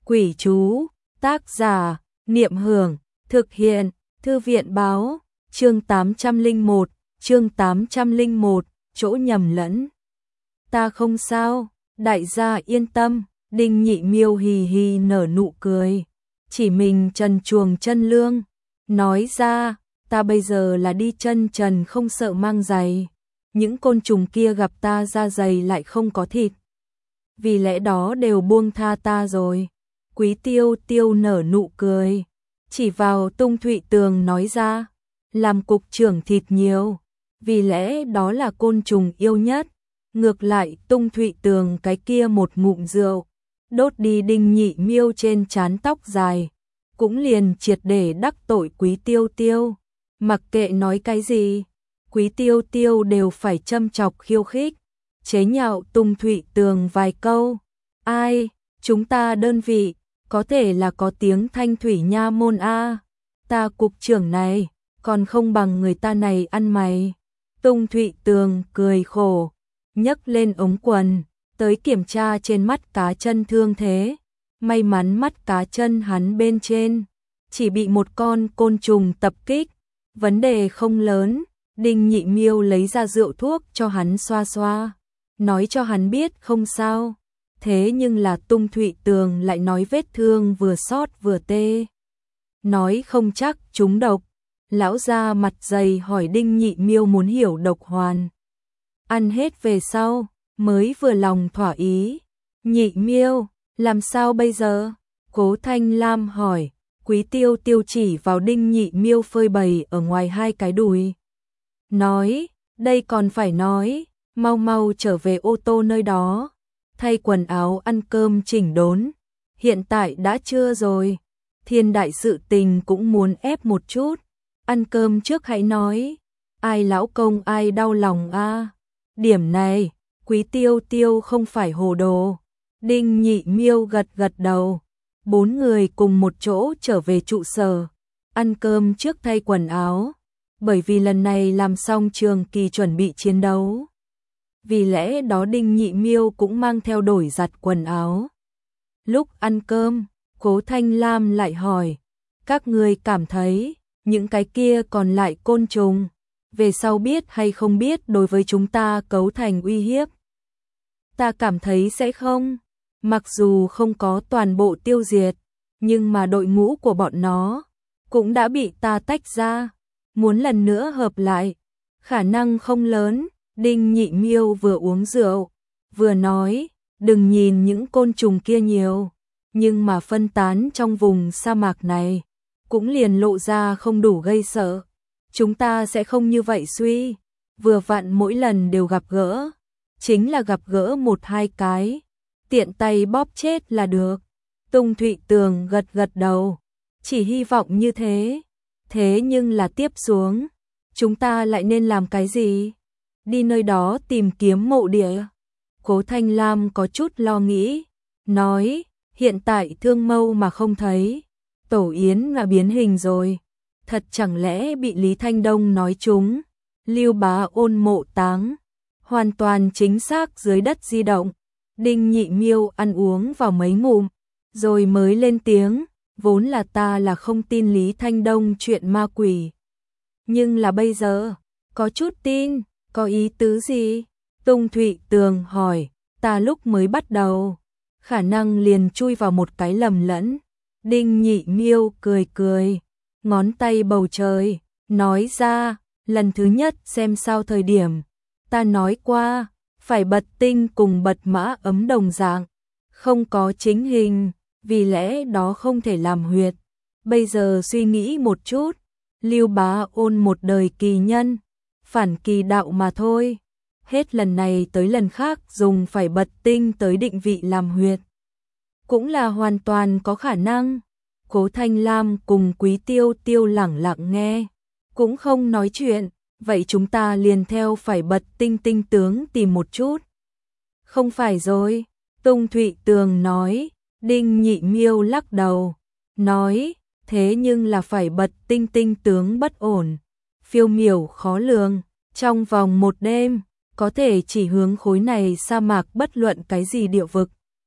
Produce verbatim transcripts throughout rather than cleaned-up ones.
Quỷ chú, tác giả, Niệm Hưởng, thực hiện, Thư viện báo, chương tám trăm lẻ một, chương tám trăm lẻ một, chỗ nhầm lẫn. Ta không sao, đại gia yên tâm, Đinh Nhị Miêu hì hì nở nụ cười, chỉ mình trần truồng chân lương, nói ra, ta bây giờ là đi chân trần không sợ mang giày, những côn trùng kia gặp ta da dày lại không có thịt. Vì lẽ đó đều buông tha ta rồi. Quý Tiêu Tiêu nở nụ cười, chỉ vào Tung Thụy Tường nói ra, làm cục trưởng thịt nhiều, vì lẽ đó là côn trùng yêu nhất. Ngược lại Tung Thụy Tường cái kia một ngụm rượu, đốt đi Đinh Nhị Miêu trên trán tóc dài, cũng liền triệt để đắc tội Quý Tiêu Tiêu. Mặc kệ nói cái gì, Quý Tiêu Tiêu đều phải châm chọc khiêu khích, chế nhạo Tung Thụy Tường vài câu. Ai, chúng ta đơn vị, có thể là có tiếng Thanh Thủy Nha môn a, ta cục trưởng này, còn không bằng người ta này ăn mày. Tung Thụy Tường cười khổ, nhấc lên ống quần, tới kiểm tra trên mắt cá chân thương thế. May mắn mắt cá chân hắn bên trên, chỉ bị một con côn trùng tập kích, vấn đề không lớn. Đinh Nhị Miêu lấy ra rượu thuốc cho hắn xoa xoa, nói cho hắn biết không sao. Thế nhưng là Tung Thụy Tường lại nói vết thương vừa xót vừa tê, nói không chắc trúng độc. Lão gia mặt dày hỏi Đinh Nhị Miêu muốn hiểu độc hoàn ăn hết về sau mới vừa lòng thỏa ý. Nhị Miêu, làm sao bây giờ? Cố Thanh Lam hỏi. Quý Tiêu Tiêu chỉ vào Đinh Nhị Miêu phơi bày ở ngoài hai cái đùi, nói, đây còn phải nói, mau mau trở về ô tô nơi đó, thay quần áo ăn cơm chỉnh đốn, hiện tại đã trưa rồi, thiên đại sự tình cũng muốn ép một chút, ăn cơm trước hãy nói, ai lão công ai đau lòng a. Điểm này, Quý Tiêu Tiêu không phải hồ đồ. Đinh Nhị Miêu gật gật đầu, bốn người cùng một chỗ trở về trụ sở, ăn cơm trước thay quần áo, bởi vì lần này làm xong trường kỳ chuẩn bị chiến đấu. Vì lẽ đó Đinh Nhị Miêu cũng mang theo đổi giặt quần áo. Lúc ăn cơm, Cố Thanh Lam lại hỏi, các người cảm thấy, những cái kia còn lại côn trùng, về sau biết hay không biết đối với chúng ta cấu thành uy hiếp? Ta cảm thấy sẽ không, mặc dù không có toàn bộ tiêu diệt, nhưng mà đội ngũ của bọn nó cũng đã bị ta tách ra, muốn lần nữa hợp lại, khả năng không lớn. Đinh Nhị Miêu vừa uống rượu, vừa nói, đừng nhìn những côn trùng kia nhiều, nhưng mà phân tán trong vùng sa mạc này, cũng liền lộ ra không đủ gây sợ. Chúng ta sẽ không như vậy suy, vừa vặn mỗi lần đều gặp gỡ, chính là gặp gỡ một hai cái, tiện tay bóp chết là được. Tung Thụy Tường gật gật đầu, chỉ hy vọng như thế. Thế nhưng là tiếp xuống, chúng ta lại nên làm cái gì? Đi nơi đó tìm kiếm mộ địa. Cố Thanh Lam có chút lo nghĩ, nói, hiện tại Thương Mâu mà không thấy, Tổ Yến là biến hình rồi, thật chẳng lẽ bị Lý Thanh Đông nói trúng, Lưu Bá Ôn mộ táng, hoàn toàn chính xác dưới đất di động. Đinh Nhị Miêu ăn uống vào mấy ngụm, rồi mới lên tiếng, vốn là ta là không tin Lý Thanh Đông chuyện ma quỷ, nhưng là bây giờ, có chút tin. Có ý tứ gì? Tung Thụy Tường hỏi, ta lúc mới bắt đầu, khả năng liền chui vào một cái lầm lẫn. Đinh Nhị Miêu cười cười, ngón tay bầu trời, nói ra, lần thứ nhất xem sao thời điểm, ta nói qua, phải bật tinh cùng bật mã ấm đồng dạng, không có chính hình, vì lẽ đó không thể làm huyệt. Bây giờ suy nghĩ một chút, Lưu Bá Ôn một đời kỳ nhân, phản kỳ đạo mà thôi, hết lần này tới lần khác dùng phải bật tinh tới định vị làm huyệt, cũng là hoàn toàn có khả năng. Cố Thanh Lam cùng Quý Tiêu Tiêu lẳng lặng nghe, cũng không nói chuyện, vậy chúng ta liền theo phải bật tinh tinh tướng tìm một chút. Không phải rồi, Tung Thụy Tường nói. Đinh Nhị Miêu lắc đầu, nói, thế nhưng là phải bật tinh tinh tướng bất ổn, phiêu miểu khó lường, trong vòng một đêm, có thể chỉ hướng khối này sa mạc bất luận cái gì địa vực.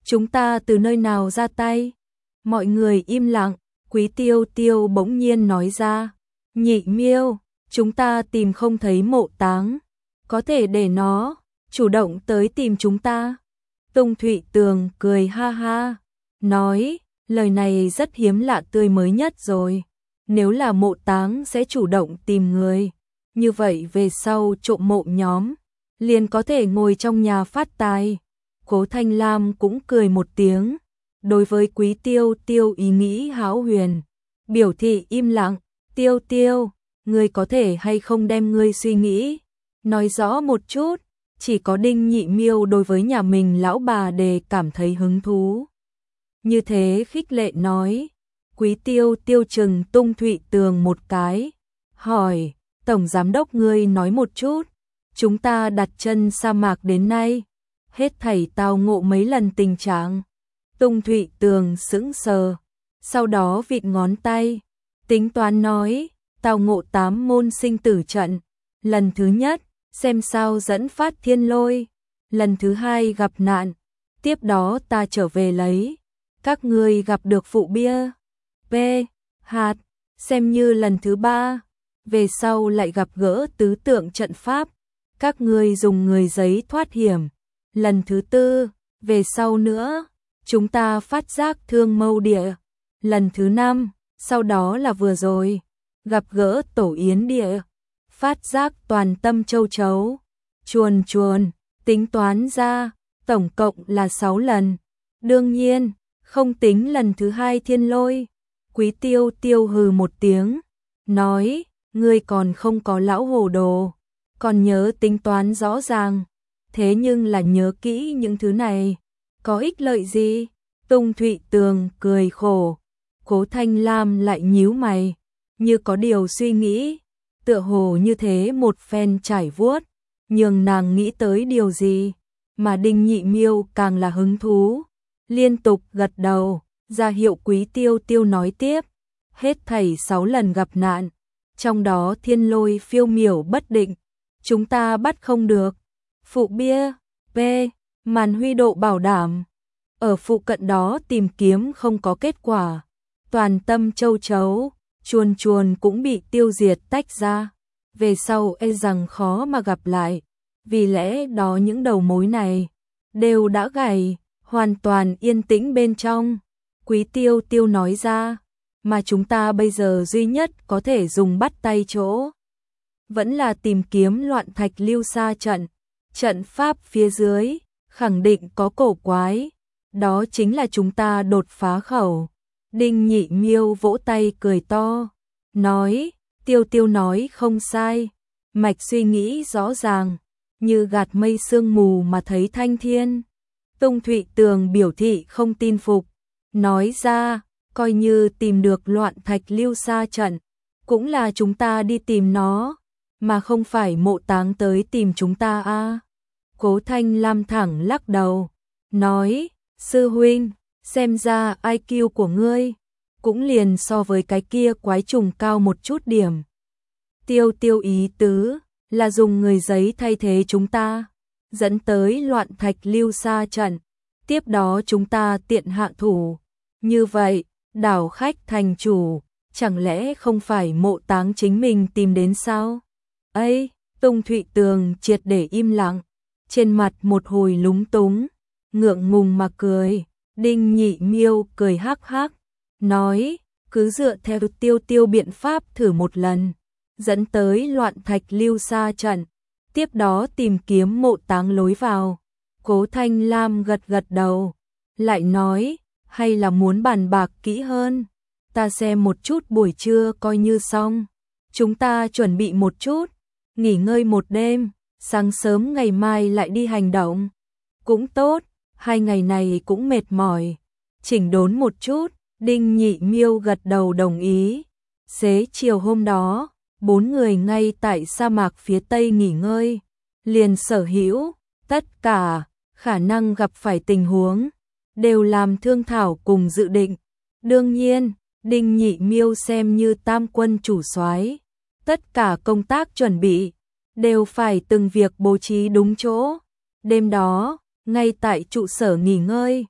chúng ta từ nơi nào ra tay? Mọi người im lặng, Quý Tiêu Tiêu bỗng nhiên nói ra, Nhị Miêu, chúng ta tìm không thấy mộ táng, có thể để nó chủ động tới tìm chúng ta. Tùng Thụy Tường cười ha ha, nói, lời này rất hiếm lạ tươi mới nhất rồi. Nếu là mộ táng sẽ chủ động tìm người, như vậy về sau trộm mộ nhóm, liền có thể ngồi trong nhà phát tài. Cố Thanh Lam cũng cười một tiếng, đối với Quý Tiêu Tiêu ý nghĩ hão huyền, biểu thị im lặng. Tiêu Tiêu, ngươi có thể hay không đem ngươi suy nghĩ nói rõ một chút? Chỉ có Đinh Nhị Miêu đối với nhà mình lão bà Đề cảm thấy hứng thú. Như thế khích lệ nói. Quý Tiêu Tiêu trừng Tung Thụy Tường một cái, hỏi, Tổng Giám Đốc ngươi nói một chút, chúng ta đặt chân sa mạc đến nay, hết thảy tao ngộ mấy lần tình trạng. Tung Thụy Tường sững sờ, sau đó vịn ngón tay, tính toán nói, tao ngộ tám môn sinh tử trận, lần thứ nhất, xem sao dẫn phát thiên lôi, lần thứ hai gặp nạn, tiếp đó ta trở về lấy, các ngươi gặp được phụ bia, P, hạt, xem như lần thứ ba, về sau lại gặp gỡ tứ tượng trận pháp, các ngươi dùng người giấy thoát hiểm, lần thứ tư, về sau nữa, chúng ta phát giác thương mâu địa, lần thứ năm, sau đó là vừa rồi, gặp gỡ tổ yến địa, phát giác toàn tâm châu chấu, chuồn chuồn, tính toán ra, tổng cộng là sáu lần, đương nhiên, không tính lần thứ hai thiên lôi. Quý Tiêu Tiêu hừ một tiếng, nói, ngươi còn không có lão hồ đồ, còn nhớ tính toán rõ ràng, thế nhưng là nhớ kỹ những thứ này, có ích lợi gì? Tung Thụy Tường cười khổ, Cố Thanh Lam lại nhíu mày, như có điều suy nghĩ, tựa hồ như thế một phen trải vuốt, nhường nàng nghĩ tới điều gì, mà Đinh Nhị Miêu càng là hứng thú, liên tục gật đầu. Ra hiệu Quý Tiêu Tiêu nói tiếp, hết thảy sáu lần gặp nạn, trong đó thiên lôi phiêu miểu bất định, chúng ta bắt không được. Phụ bia, P, màn huy độ bảo đảm, ở phụ cận đó tìm kiếm không có kết quả, toàn tâm châu chấu, chuồn chuồn cũng bị tiêu diệt tách ra, về sau e rằng khó mà gặp lại, vì lẽ đó những đầu mối này đều đã gãy, hoàn toàn yên tĩnh bên trong. Quý Tiêu Tiêu nói ra, mà chúng ta bây giờ duy nhất có thể dùng bắt tay chỗ, vẫn là tìm kiếm loạn thạch lưu sa trận, trận pháp phía dưới, khẳng định có cổ quái, đó chính là chúng ta đột phá khẩu. Đinh Nhị Miêu vỗ tay cười to, nói, Tiêu Tiêu nói không sai, mạch suy nghĩ rõ ràng, như gạt mây sương mù mà thấy thanh thiên. Tung Thụy Tường biểu thị không tin phục, nói ra, coi như tìm được loạn thạch lưu sa trận, cũng là chúng ta đi tìm nó, mà không phải mộ táng tới tìm chúng ta a. À. Cố Thanh Lam thẳng lắc đầu, nói, sư huynh, xem ra i kiu của ngươi, cũng liền so với cái kia quái trùng cao một chút điểm. Tiêu Tiêu ý tứ, là dùng người giấy thay thế chúng ta, dẫn tới loạn thạch lưu sa trận, tiếp đó chúng ta tiện hạ thủ. Như vậy, đảo khách thành chủ, chẳng lẽ không phải mộ táng chính mình tìm đến sao? Ây, Tung Thụy Tường triệt để im lặng, trên mặt một hồi lúng túng, ngượng ngùng mà cười. Đinh Nhị Miêu cười hắc hắc, nói, cứ dựa theo Tiêu Tiêu biện pháp thử một lần, dẫn tới loạn thạch lưu sa trận, tiếp đó tìm kiếm mộ táng lối vào. Cố Thanh Lam gật gật đầu, lại nói, hay là muốn bàn bạc kỹ hơn, ta xem một chút buổi trưa coi như xong, chúng ta chuẩn bị một chút, nghỉ ngơi một đêm, sáng sớm ngày mai lại đi hành động. Cũng tốt, hai ngày này cũng mệt mỏi, chỉnh đốn một chút. Đinh Nhị Miêu gật đầu đồng ý. Xế chiều hôm đó, bốn người ngay tại sa mạc phía tây nghỉ ngơi, liền sở hữu tất cả khả năng gặp phải tình huống đều làm thương thảo cùng dự định. Đương nhiên, Đinh Nhị Miêu xem như tam quân chủ soái, tất cả công tác chuẩn bị đều phải từng việc bố trí đúng chỗ. Đêm đó, ngay tại trụ sở nghỉ ngơi,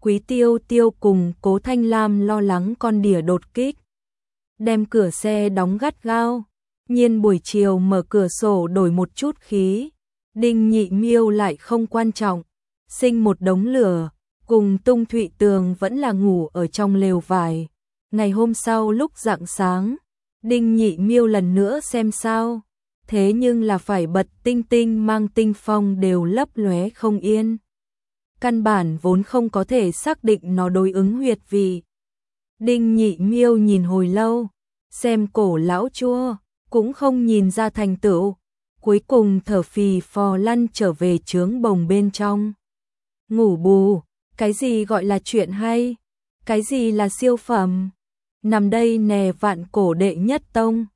Quý Tiêu Tiêu cùng Cố Thanh Lam lo lắng con đỉa đột kích, đem cửa xe đóng gắt gao. Nhiên buổi chiều mở cửa sổ đổi một chút khí, Đinh Nhị Miêu lại không quan trọng, sinh một đống lửa, cùng Tung Thụy Tường vẫn là ngủ ở trong lều vải. Ngày hôm sau lúc rạng sáng, Đinh Nhị Miêu lần nữa xem sao, thế nhưng là phải bật tinh tinh mang tinh phong đều lấp lóe không yên. Căn bản vốn không có thể xác định nó đối ứng huyệt vị. Đinh Nhị Miêu nhìn hồi lâu, xem cổ lão chua, cũng không nhìn ra thành tựu, cuối cùng thở phì phò lăn trở về trướng bồng bên trong. Ngủ bù, cái gì gọi là chuyện hay, cái gì là siêu phẩm, nằm đây nè vạn cổ đệ nhất tông.